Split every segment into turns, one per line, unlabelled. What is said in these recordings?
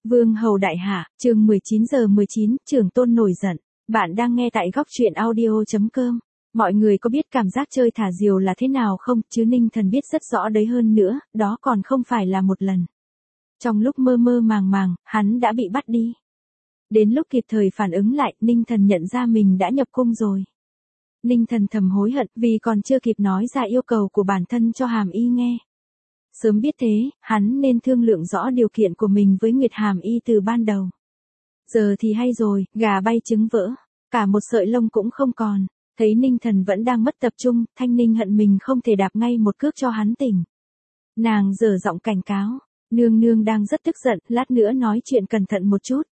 Vương hầu đại hạ, chương 19 Trường Tôn nổi giận. Bạn đang nghe tại góc truyện audio.com. Mọi người có biết cảm giác chơi thả diều là thế nào không? Chứ Ninh Thần biết rất rõ đấy, hơn nữa, đó còn không phải là một lần. Trong lúc mơ mơ màng màng, hắn đã bị bắt đi. Đến lúc kịp thời phản ứng lại, Ninh Thần nhận ra mình đã nhập cung rồi. Ninh Thần thầm hối hận vì còn chưa kịp nói ra yêu cầu của bản thân cho Hàm Y nghe. Sớm biết thế, hắn nên thương lượng rõ điều kiện của mình với Nguyệt Hàm Y từ ban đầu. Giờ thì hay rồi, gà bay trứng vỡ, cả một sợi lông cũng không còn. Thấy Ninh Thần vẫn đang mất tập trung, Thanh Ninh hận mình không thể đạp ngay một cước cho hắn tỉnh. Nàng giở giọng cảnh cáo, nương nương đang rất tức giận, lát nữa nói chuyện cẩn thận một chút.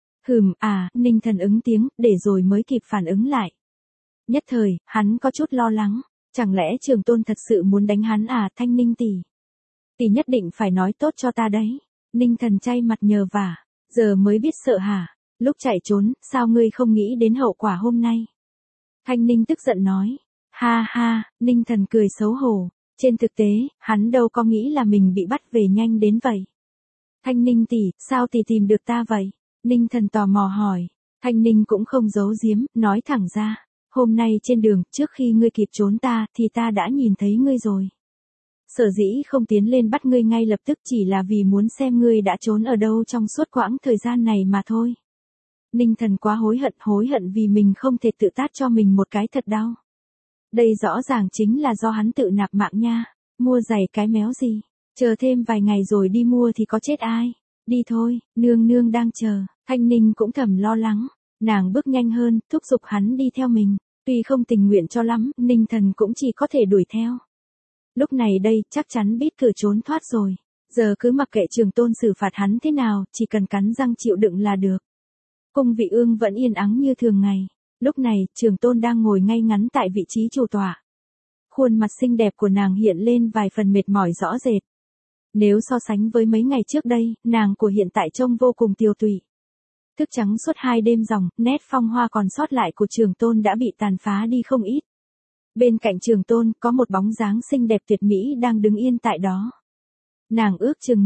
Ninh Thần ứng tiếng, để rồi mới kịp phản ứng lại. Nhất thời, hắn có chút lo lắng, chẳng lẽ Trường Tôn thật sự muốn đánh hắn à? Thanh Ninh tỷ nhất định phải nói tốt cho ta đấy. Ninh Thần chay mặt nhờ vả, giờ mới biết sợ hả? Lúc chạy trốn, sao ngươi không nghĩ đến hậu quả hôm nay? Thanh Ninh tức giận nói. Ha ha, Ninh Thần cười xấu hổ. Trên thực tế, hắn đâu có nghĩ là mình bị bắt về nhanh đến vậy. Thanh Ninh tỷ, sao tỷ tìm được ta vậy? Ninh Thần tò mò hỏi. Thanh Ninh cũng không giấu giếm, nói thẳng ra. Hôm nay trên đường, trước khi ngươi kịp trốn ta, thì ta đã nhìn thấy ngươi rồi. Sở dĩ không tiến lên bắt ngươi ngay lập tức chỉ là vì muốn xem ngươi đã trốn ở đâu trong suốt quãng thời gian này mà thôi. Ninh Thần quá hối hận vì mình không thể tự tát cho mình một cái thật đau. Đây rõ ràng chính là do hắn tự nạp mạng nha. Mua giày cái méo gì, chờ thêm vài ngày rồi đi mua thì có chết ai. Đi thôi, nương nương đang chờ. Thanh Ninh cũng thầm lo lắng, nàng bước nhanh hơn, thúc giục hắn đi theo mình. Tuy không tình nguyện cho lắm, Ninh Thần cũng chỉ có thể đuổi theo. Lúc này đây, chắc chắn biết cửa trốn thoát rồi. Giờ cứ mặc kệ Trường Tôn xử phạt hắn thế nào, chỉ cần cắn răng chịu đựng là được. Cung Vị Ương vẫn yên ắng như thường ngày. Lúc này, Trường Tôn đang ngồi ngay ngắn tại vị trí chủ tọa. Khuôn mặt xinh đẹp của nàng hiện lên vài phần mệt mỏi rõ rệt. Nếu so sánh với mấy ngày trước đây, nàng của hiện tại trông vô cùng tiều tụy. Thức trắng suốt 2 đêm ròng, nét phong hoa còn sót lại của Trường Tôn đã bị tàn phá đi không ít. Bên cạnh Trường Tôn, có một bóng dáng xinh đẹp tuyệt mỹ đang đứng yên tại đó. Nàng ước chừng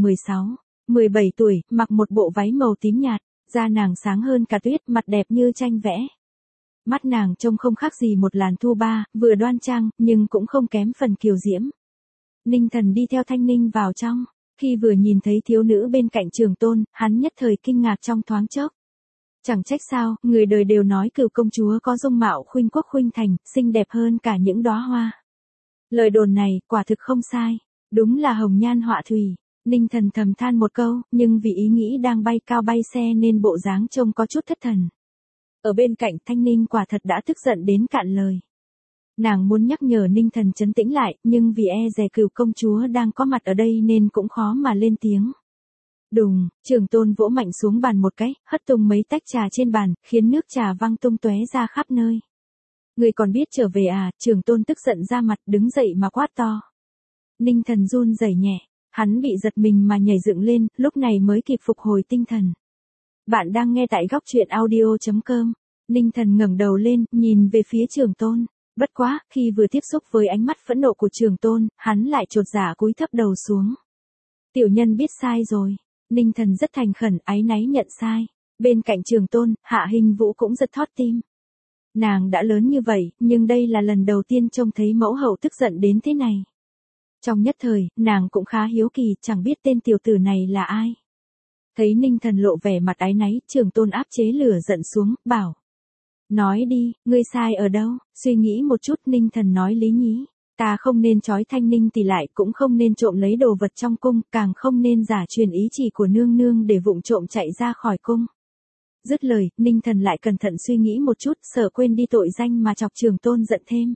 17 tuổi, mặc một bộ váy màu tím nhạt, da nàng sáng hơn cả tuyết, mặt đẹp như tranh vẽ. Mắt nàng trông không khác gì một làn thu ba, vừa đoan trang, nhưng cũng không kém phần kiều diễm. Ninh Thần đi theo Thanh Ninh vào trong, khi vừa nhìn thấy thiếu nữ bên cạnh Trường Tôn, hắn nhất thời kinh ngạc trong thoáng chốc. Chẳng trách sao, người đời đều nói Cửu công chúa có dung mạo khuynh quốc khuynh thành, xinh đẹp hơn cả những đóa hoa. Lời đồn này, quả thực không sai, đúng là hồng nhan họa thủy. Ninh Thần thầm than một câu, nhưng vì ý nghĩ đang bay cao bay xe nên bộ dáng trông có chút thất thần. Ở bên cạnh Thanh Ninh quả thật đã tức giận đến cạn lời. Nàng muốn nhắc nhở Ninh Thần trấn tĩnh lại, nhưng vì e dè Cửu công chúa đang có mặt ở đây nên cũng khó mà lên tiếng. Đùng, Trường Tôn vỗ mạnh xuống bàn một cái, hất tung mấy tách trà trên bàn, khiến nước trà văng tung tóe ra khắp nơi. Người còn biết trở về à? Trường Tôn tức giận ra mặt, đứng dậy mà quát to. Ninh Thần run rẩy nhẹ, hắn bị giật mình mà nhảy dựng lên, lúc này mới kịp phục hồi tinh thần. Bạn đang nghe tại góc truyện audio.com. Ninh Thần ngẩng đầu lên, nhìn về phía Trường Tôn. Bất quá, khi vừa tiếp xúc với ánh mắt phẫn nộ của Trường Tôn, hắn lại chột dạ cúi thấp đầu xuống. Tiểu nhân biết sai rồi. Ninh Thần rất thành khẩn, áy náy nhận sai. Bên cạnh Trường Tôn, Hạ Hình Vũ cũng giật thót tim. Nàng đã lớn như vậy, nhưng đây là lần đầu tiên trông thấy mẫu hậu tức giận đến thế này. Trong nhất thời, nàng cũng khá hiếu kỳ, chẳng biết tên tiểu tử này là ai. Thấy Ninh Thần lộ vẻ mặt áy náy, Trường Tôn áp chế lửa giận xuống, bảo. Nói đi, ngươi sai ở đâu? Suy nghĩ một chút, Ninh Thần nói lý nhí. Ta không nên trói Thanh Ninh tỷ lại, cũng không nên trộm lấy đồ vật trong cung, càng không nên giả truyền ý chỉ của nương nương để vụng trộm chạy ra khỏi cung. Dứt lời, Ninh Thần lại cẩn thận suy nghĩ một chút, sợ quên đi tội danh mà chọc Trường Tôn giận thêm.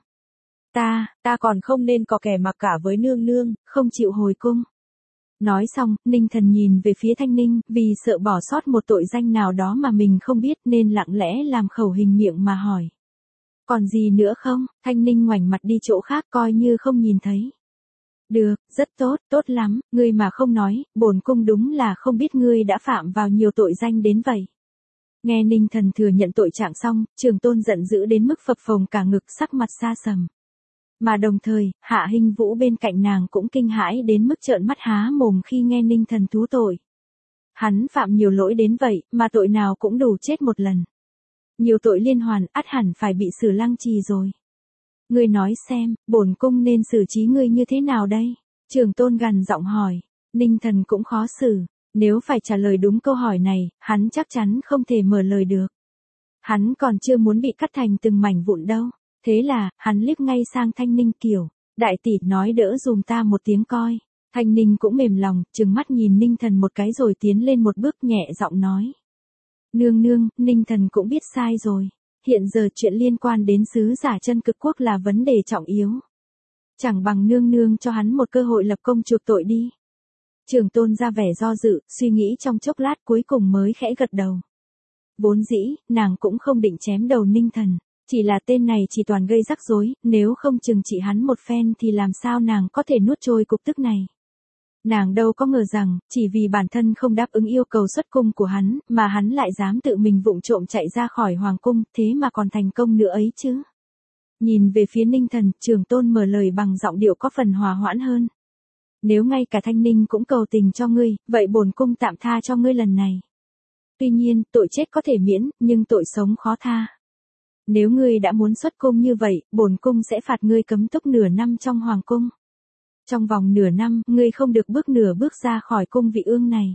Ta còn không nên có kẻ mặc cả với nương nương, không chịu hồi cung. Nói xong, Ninh Thần nhìn về phía Thanh Ninh, vì sợ bỏ sót một tội danh nào đó mà mình không biết nên lặng lẽ làm khẩu hình miệng mà hỏi. Còn gì nữa không? Thanh Ninh ngoảnh mặt đi chỗ khác coi như không nhìn thấy. Được, rất tốt, tốt lắm, ngươi mà không nói, bổn cung đúng là không biết ngươi đã phạm vào nhiều tội danh đến vậy. Nghe Ninh Thần thừa nhận tội trạng xong, Trường Tôn giận dữ đến mức phập phồng cả ngực, sắc mặt xa sầm. Mà đồng thời, Hạ Hình Vũ bên cạnh nàng cũng kinh hãi đến mức trợn mắt há mồm khi nghe Ninh Thần thú tội. Hắn phạm nhiều lỗi đến vậy, mà tội nào cũng đủ chết một lần. Nhiều tội liên hoàn, ắt hẳn phải bị xử lăng trì rồi. Ngươi nói xem, bổn cung nên xử trí ngươi như thế nào đây? Trường Tôn gằn giọng hỏi. Ninh Thần cũng khó xử. Nếu phải trả lời đúng câu hỏi này, hắn chắc chắn không thể mở lời được. Hắn còn chưa muốn bị cắt thành từng mảnh vụn đâu. Thế là, hắn liếc ngay sang Thanh Ninh kiểu. Đại tỷ nói đỡ dùm ta một tiếng coi. Thanh Ninh cũng mềm lòng, trừng mắt nhìn Ninh Thần một cái rồi tiến lên một bước nhẹ giọng nói. Nương nương, Ninh Thần cũng biết sai rồi. Hiện giờ chuyện liên quan đến sứ giả chân cực quốc là vấn đề trọng yếu. Chẳng bằng nương nương cho hắn một cơ hội lập công chuộc tội đi. Trường Tôn ra vẻ do dự, suy nghĩ trong chốc lát cuối cùng mới khẽ gật đầu. Vốn dĩ, nàng cũng không định chém đầu Ninh Thần. Chỉ là tên này chỉ toàn gây rắc rối, nếu không chừng trị hắn một phen thì làm sao nàng có thể nuốt trôi cục tức này. Nàng đâu có ngờ rằng, chỉ vì bản thân không đáp ứng yêu cầu xuất cung của hắn, mà hắn lại dám tự mình vụng trộm chạy ra khỏi hoàng cung, thế mà còn thành công nữa ấy chứ. Nhìn về phía Ninh Thần, Trường Tôn mở lời bằng giọng điệu có phần hòa hoãn hơn. Nếu ngay cả Thanh Ninh cũng cầu tình cho ngươi, vậy bổn cung tạm tha cho ngươi lần này. Tuy nhiên, tội chết có thể miễn, nhưng tội sống khó tha. Nếu ngươi đã muốn xuất cung như vậy, bổn cung sẽ phạt ngươi cấm túc nửa năm trong hoàng cung. Trong vòng nửa năm, ngươi không được bước nửa bước ra khỏi cung vị ương này.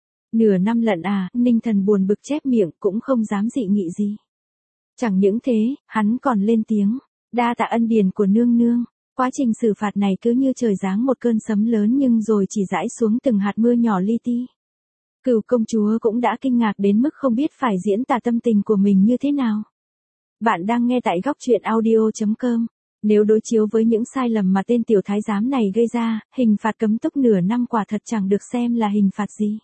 Nửa năm lận à, Ninh Thần buồn bực chép miệng, cũng không dám dị nghị gì. Chẳng những thế, hắn còn lên tiếng, đa tạ ân điền của nương nương. Quá trình xử phạt này cứ như trời giáng một cơn sấm lớn nhưng rồi chỉ rải xuống từng hạt mưa nhỏ li ti. Cửu công chúa cũng đã kinh ngạc đến mức không biết phải diễn tả tâm tình của mình như thế nào. Bạn đang nghe tại góc truyện audio.com. Nếu đối chiếu với những sai lầm mà tên tiểu thái giám này gây ra, hình phạt cấm túc nửa năm quả thật chẳng được xem là hình phạt gì.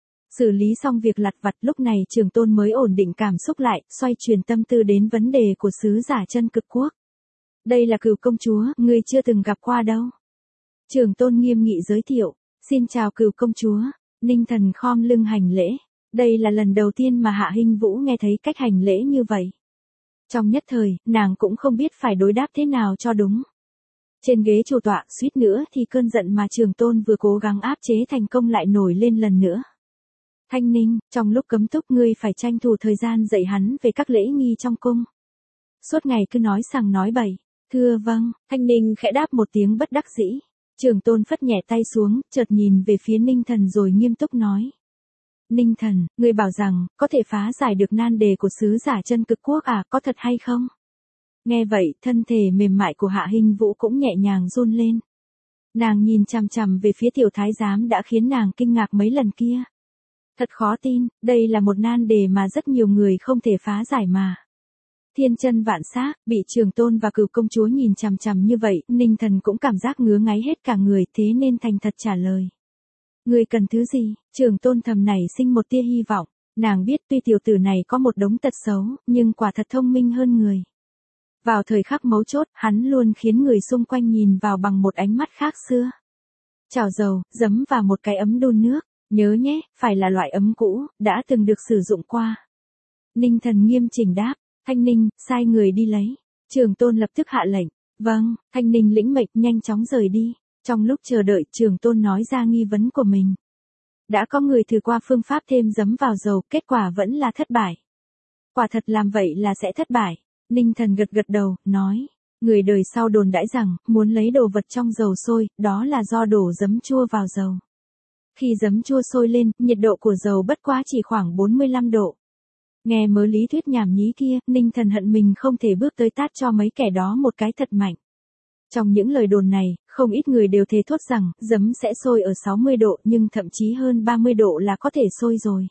Xử lý xong việc lặt vặt lúc này Trường Tôn mới ổn định cảm xúc lại, xoay chuyển tâm tư đến vấn đề của sứ giả chân cực quốc. Đây là Cửu công chúa, ngươi chưa từng gặp qua đâu. Trường Tôn nghiêm nghị giới thiệu, xin chào Cửu công chúa. Ninh Thần khom lưng hành lễ. Đây là lần đầu tiên mà Hạ Hinh Vũ nghe thấy cách hành lễ như vậy. Trong nhất thời, nàng cũng không biết phải đối đáp thế nào cho đúng. Trên ghế chủ tọa, suýt nữa thì cơn giận mà Trường Tôn vừa cố gắng áp chế thành công lại nổi lên lần nữa. Thanh Ninh, trong lúc cấm túc ngươi phải tranh thủ thời gian dạy hắn về các lễ nghi trong cung. Suốt ngày cứ nói sằng nói bậy. Thưa vâng, Thanh Ninh khẽ đáp một tiếng bất đắc dĩ. Trường Tôn phất nhẹ tay xuống, chợt nhìn về phía Ninh Thần rồi nghiêm túc nói. Ninh Thần, ngươi bảo rằng, có thể phá giải được nan đề của sứ giả chân cực quốc à, có thật hay không? Nghe vậy, thân thể mềm mại của Hạ Hinh Vũ cũng nhẹ nhàng run lên. Nàng nhìn chằm chằm về phía tiểu thái giám đã khiến nàng kinh ngạc mấy lần kia. Thật khó tin, đây là một nan đề mà rất nhiều người không thể phá giải mà. Thiên chân vạn xác, bị Trường Tôn và Cửu công chúa nhìn chằm chằm như vậy, Ninh Thần cũng cảm giác ngứa ngáy hết cả người, thế nên thành thật trả lời. Ngươi cần thứ gì? Trường Tôn thầm nảy sinh một tia hy vọng. Nàng biết tuy tiểu tử này có một đống tật xấu, nhưng quả thật thông minh hơn người. Vào thời khắc mấu chốt, hắn luôn khiến người xung quanh nhìn vào bằng một ánh mắt khác xưa. Chảo dầu, giấm và một cái ấm đun nước. Nhớ nhé, phải là loại ấm cũ, đã từng được sử dụng qua. Ninh Thần nghiêm chỉnh đáp. Thanh Ninh, sai người đi lấy. Trường Tôn lập tức hạ lệnh. Vâng, Thanh Ninh lĩnh mệnh nhanh chóng rời đi. Trong lúc chờ đợi, Trường Tôn nói ra nghi vấn của mình. Đã có người thử qua phương pháp thêm giấm vào dầu, kết quả vẫn là thất bại. Quả thật làm vậy là sẽ thất bại. Ninh Thần gật gật đầu, nói. Người đời sau đồn đãi rằng, muốn lấy đồ vật trong dầu sôi, đó là do đổ giấm chua vào dầu. Khi giấm chua sôi lên, nhiệt độ của dầu bất quá chỉ khoảng 45 độ. Nghe mớ lý thuyết nhảm nhí kia, Ninh Thần hận mình không thể bước tới tát cho mấy kẻ đó một cái thật mạnh. Trong những lời đồn này, không ít người đều thề thốt rằng, giấm sẽ sôi ở 60 độ nhưng thậm chí hơn 30 độ là có thể sôi rồi.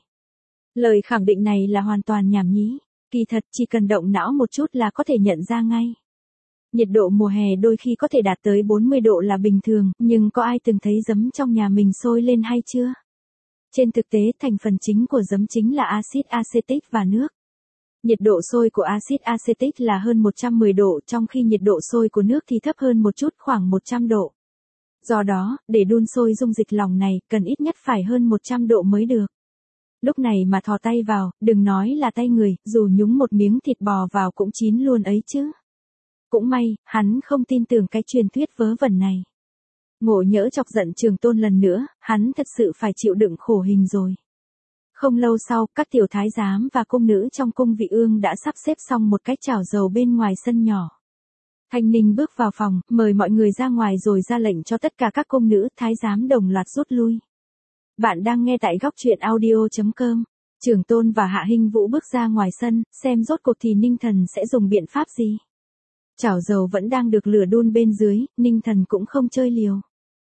Lời khẳng định này là hoàn toàn nhảm nhí. Kỳ thật, chỉ cần động não một chút là có thể nhận ra ngay. Nhiệt độ mùa hè đôi khi có thể đạt tới 40 độ là bình thường, nhưng có ai từng thấy giấm trong nhà mình sôi lên hay chưa? Trên thực tế, thành phần chính của giấm chính là axit acetic và nước. Nhiệt độ sôi của axit acetic là hơn 110 độ, trong khi nhiệt độ sôi của nước thì thấp hơn một chút, khoảng 100 độ. Do đó, để đun sôi dung dịch lỏng này, cần ít nhất phải hơn 100 độ mới được. Lúc này mà thò tay vào, đừng nói là tay người, dù nhúng một miếng thịt bò vào cũng chín luôn ấy chứ. Cũng may, hắn không tin tưởng cái truyền thuyết vớ vẩn này. Ngộ nhỡ chọc giận Trường Tôn lần nữa, hắn thật sự phải chịu đựng khổ hình rồi. Không lâu sau, các tiểu thái giám và cung nữ trong cung vị ương đã sắp xếp xong một cái chảo dầu bên ngoài sân nhỏ. Thanh Ninh bước vào phòng, mời mọi người ra ngoài rồi ra lệnh cho tất cả các cung nữ, thái giám đồng loạt rút lui. Bạn đang nghe tại góc truyện audio.com. Trưởng Tôn và Hạ Hinh Vũ bước ra ngoài sân, xem rốt cuộc thì Ninh Thần sẽ dùng biện pháp gì. Chảo dầu vẫn đang được lửa đun bên dưới, Ninh Thần cũng không chơi liều.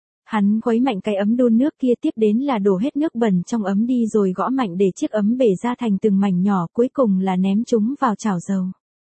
Hắn khuấy mạnh cái ấm đun nước kia, tiếp đến là đổ hết nước bẩn trong ấm đi rồi gõ mạnh để chiếc ấm bể ra thành từng mảnh nhỏ, cuối cùng là ném chúng vào chảo dầu.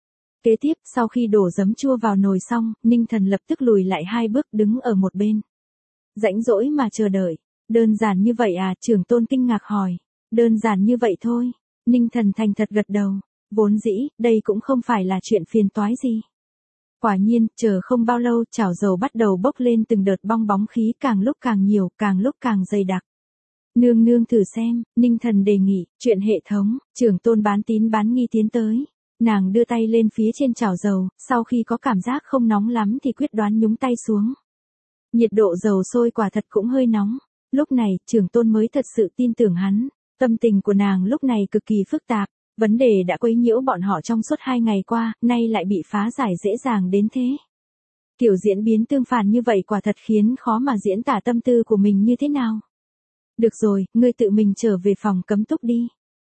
Kế tiếp, sau khi đổ giấm chua vào nồi xong, Ninh Thần lập tức lùi lại 2 bước đứng ở một bên. Rãnh rỗi mà chờ đợi. Đơn giản như vậy à? Trưởng Tôn kinh ngạc hỏi. Đơn giản như vậy thôi. Ninh Thần thành thật gật đầu. Vốn dĩ, đây cũng không phải là chuyện phiền toái gì. Quả nhiên, chờ không bao lâu, chảo dầu bắt đầu bốc lên từng đợt bong bóng khí, càng lúc càng nhiều, càng lúc càng dày đặc. Nương nương thử xem, Ninh Thần đề nghị. Chuyện hệ thống. Trưởng Tôn bán tín bán nghi tiến tới. Nàng đưa tay lên phía trên chảo dầu, sau khi có cảm giác không nóng lắm thì quyết đoán nhúng tay xuống. Nhiệt độ dầu sôi quả thật cũng hơi nóng. Lúc này, Trưởng Tôn mới thật sự tin tưởng hắn. Tâm tình của nàng lúc này cực kỳ phức tạp. Vấn đề đã quấy nhiễu bọn họ trong suốt 2 ngày qua, nay lại bị phá giải dễ dàng đến thế. Kiểu diễn biến tương phản như vậy quả thật khiến khó mà diễn tả tâm tư của mình như thế nào. Được rồi, ngươi tự mình trở về phòng cấm túc đi.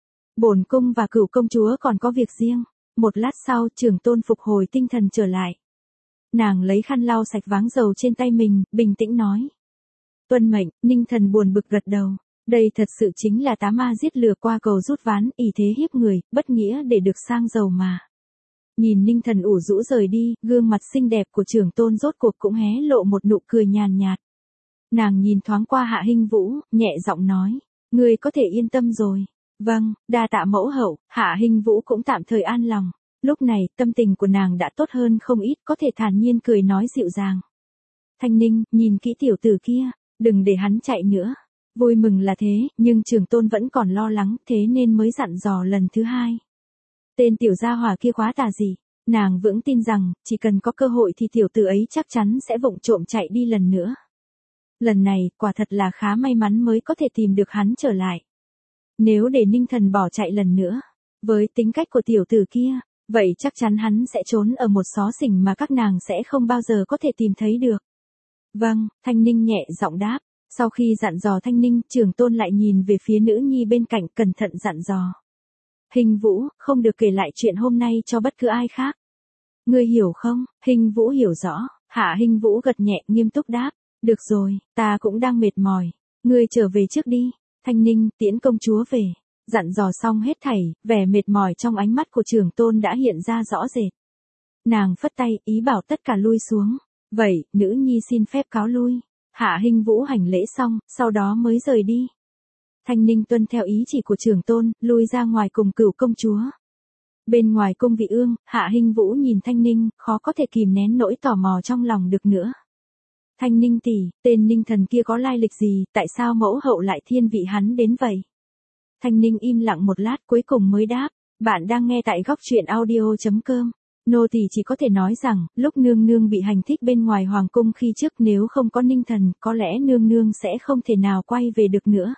Bổn cung và Cửu công chúa còn có việc riêng. Một lát sau, Trưởng Tôn phục hồi tinh thần trở lại. Nàng lấy khăn lau sạch váng dầu trên tay mình, bình tĩnh nói. Tuân mệnh. Ninh Thần buồn bực gật đầu. Đây thật sự chính là tá ma giết lừa qua cầu rút ván, ỷ thế hiếp người, bất nghĩa để được sang giàu mà. Nhìn Ninh Thần ủ rũ rời đi, gương mặt xinh đẹp của Trưởng Tôn rốt cuộc cũng hé lộ một nụ cười nhàn nhạt. Nàng nhìn thoáng qua Hạ Hinh Vũ, nhẹ giọng nói. Ngươi có thể yên tâm rồi. Vâng, đa tạ mẫu hậu. Hạ Hinh Vũ cũng tạm thời an lòng. Lúc này, tâm tình của nàng đã tốt hơn không ít, có thể thản nhiên cười nói dịu dàng. Thanh Ninh, nhìn kỹ tiểu tử kia, đừng để hắn chạy nữa. Vui mừng là thế, nhưng Trưởng Tôn vẫn còn lo lắng, thế nên mới dặn dò lần thứ 2. Tên tiểu gia hỏa kia quá tà dị. Nàng vững tin rằng, chỉ cần có cơ hội thì tiểu tử ấy chắc chắn sẽ vụng trộm chạy đi lần nữa. Lần này, quả thật là khá may mắn mới có thể tìm được hắn trở lại. Nếu để Ninh Thần bỏ chạy lần nữa, với tính cách của tiểu tử kia, vậy chắc chắn hắn sẽ trốn ở một xó xỉnh mà các nàng sẽ không bao giờ có thể tìm thấy được. Vâng, Thanh Ninh nhẹ giọng đáp. Sau khi dặn dò Thanh Ninh, Trưởng Tôn lại nhìn về phía nữ nhi bên cạnh, cẩn thận dặn dò. Hinh Vũ, không được kể lại chuyện hôm nay cho bất cứ ai khác. Ngươi hiểu không? Hinh Vũ hiểu rõ. Hạ Hinh Vũ gật nhẹ, nghiêm túc đáp. Được rồi, ta cũng đang mệt mỏi. Ngươi trở về trước đi. Thanh Ninh, tiễn công chúa về. Dặn dò xong hết thảy, vẻ mệt mỏi trong ánh mắt của Trưởng Tôn đã hiện ra rõ rệt. Nàng phất tay, ý bảo tất cả lui xuống. Vậy, nữ nhi xin phép cáo lui. Hạ Hinh Vũ hành lễ xong, sau đó mới rời đi. Thanh Ninh tuân theo ý chỉ của Trưởng Tôn, lui ra ngoài cùng Cửu công chúa. Bên ngoài cung vị ương, Hạ Hinh Vũ nhìn Thanh Ninh, khó có thể kìm nén nỗi tò mò trong lòng được nữa. Thanh Ninh tỷ, tên Ninh Thần kia có lai lịch gì, tại sao mẫu hậu lại thiên vị hắn đến vậy? Thanh Ninh im lặng một lát cuối cùng mới đáp. Bạn đang nghe tại góc truyện audio.com. Nô tỳ chỉ có thể nói rằng, lúc nương nương bị hành thích bên ngoài hoàng cung khi trước, nếu không có Ninh Thần, có lẽ nương nương sẽ không thể nào quay về được nữa.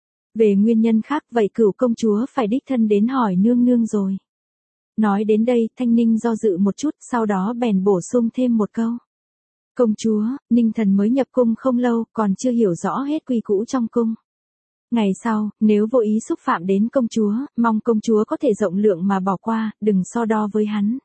Về nguyên nhân khác, vậy Cửu công chúa phải đích thân đến hỏi nương nương rồi. Nói đến đây, Thanh Ninh do dự một chút, sau đó bèn bổ sung thêm một câu. Công chúa, Ninh Thần mới nhập cung không lâu, còn chưa hiểu rõ hết quy củ trong cung. Ngày sau, nếu vô ý xúc phạm đến công chúa, mong công chúa có thể rộng lượng mà bỏ qua, đừng so đo với hắn.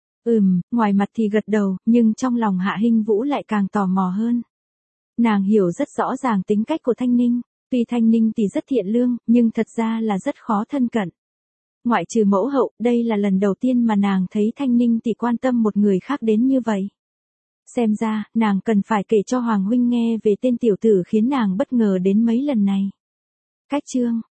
Ngoài mặt thì gật đầu, nhưng trong lòng Hạ Hinh Vũ lại càng tò mò hơn. Nàng hiểu rất rõ ràng tính cách của Thanh Ninh. Tuy Thanh Ninh thì rất thiện lương, nhưng thật ra là rất khó thân cận. Ngoại trừ mẫu hậu, đây là lần đầu tiên mà nàng thấy Thanh Ninh thì quan tâm một người khác đến như vậy. Xem ra, nàng cần phải kể cho Hoàng huynh nghe về tên tiểu tử khiến nàng bất ngờ đến mấy lần này. Cách chương